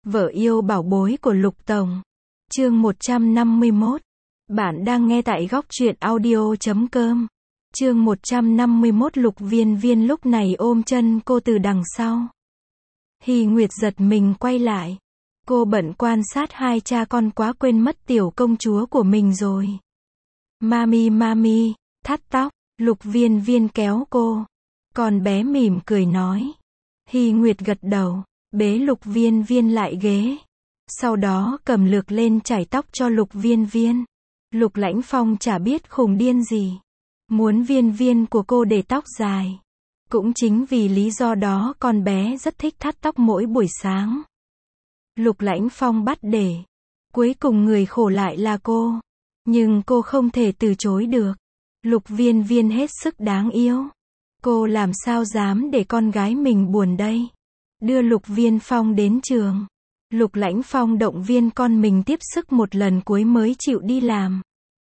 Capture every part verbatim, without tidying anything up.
Vợ yêu bảo bối của Lục Tổng. Chương một trăm năm mươi mốt. Bạn đang nghe tại góc truyện audio chấm com. Chương một trăm năm mươi mốt. Lục Viên Viên lúc này ôm chân cô từ đằng sau. Hy Nguyệt giật mình quay lại. Cô bận quan sát hai cha con quá quên mất tiểu công chúa của mình rồi. Mami mami, thắt tóc. Lục Viên Viên kéo cô. Con bé mỉm cười nói. Hy Nguyệt gật đầu, bế Lục Viên Viên lại ghế. Sau đó cầm lược lên chải tóc cho Lục Viên Viên. Lục Lãnh Phong chả biết khùng điên gì. Muốn Viên Viên của cô để tóc dài. Cũng chính vì lý do đó con bé rất thích thắt tóc mỗi buổi sáng. Lục Lãnh Phong bắt để. Cuối cùng người khổ lại là cô. Nhưng cô không thể từ chối được. Lục Viên Viên hết sức đáng yêu. Cô làm sao dám để con gái mình buồn đây. Đưa Lục Viên Phong đến trường. Lục Lãnh Phong động viên con mình tiếp sức một lần cuối mới chịu đi làm.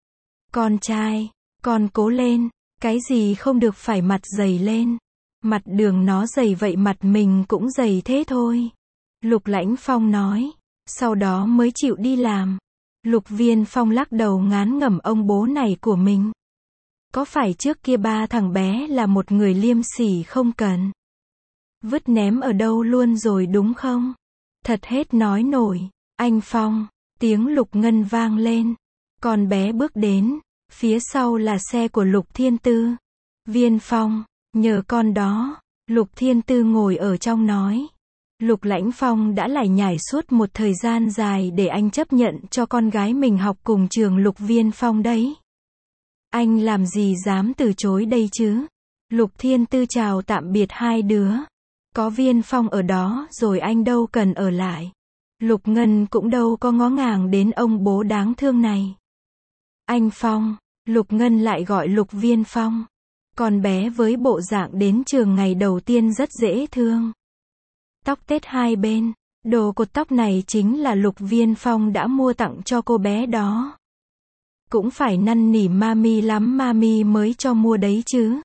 Con trai, con cố lên, cái gì không được phải mặt dày lên. Mặt đường nó dày vậy mặt mình cũng dày thế thôi. Lục Lãnh Phong nói, sau đó mới chịu đi làm. Lục Viên Phong lắc đầu ngán ngẩm ông bố này của mình. Có phải trước kia ba thằng bé là một người liêm sỉ không cần vứt ném ở đâu luôn rồi đúng không? Thật hết nói nổi. Anh Phong, tiếng Lục Ngân vang lên. Con bé bước đến, phía sau là xe của Lục Thiên Tư. Viên Phong, nhờ con đó. Lục Thiên Tư ngồi ở trong nói. Lục Lãnh Phong đã lải nhải suốt một thời gian dài để anh chấp nhận cho con gái mình học cùng trường Lục Viên Phong đấy. Anh làm gì dám từ chối đây chứ? Lục Thiên Tư chào tạm biệt hai đứa. Có Viên Phong ở đó rồi anh đâu cần ở lại. Lục Ngân cũng đâu có ngó ngàng đến ông bố đáng thương này. Anh Phong, Lục Ngân lại gọi Lục Viên Phong. Con bé với bộ dạng đến trường ngày đầu tiên rất dễ thương. Tóc tết hai bên. Đồ cột tóc này chính là Lục Viên Phong đã mua tặng cho cô bé đó. Cũng phải năn nỉ mami lắm mami mới cho mua đấy chứ.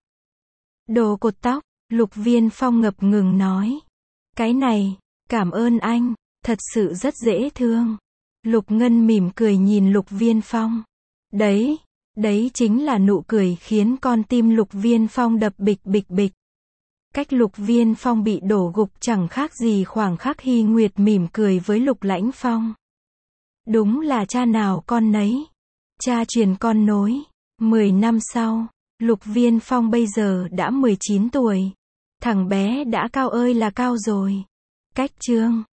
Đồ cột tóc, Lục Viên Phong ngập ngừng nói. Cái này, cảm ơn anh, thật sự rất dễ thương. Lục Ngân mỉm cười nhìn Lục Viên Phong. Đấy, đấy chính là nụ cười khiến con tim Lục Viên Phong đập bịch bịch bịch. Cách Lục Viên Phong bị đổ gục chẳng khác gì khoảng khắc Hy Nguyệt mỉm cười với Lục Lãnh Phong. Đúng là cha nào con nấy. Cha truyền con nối. Mười năm sau, Lục Viên Phong bây giờ đã mười chín tuổi. Thằng bé đã cao ơi là cao rồi. Cách chương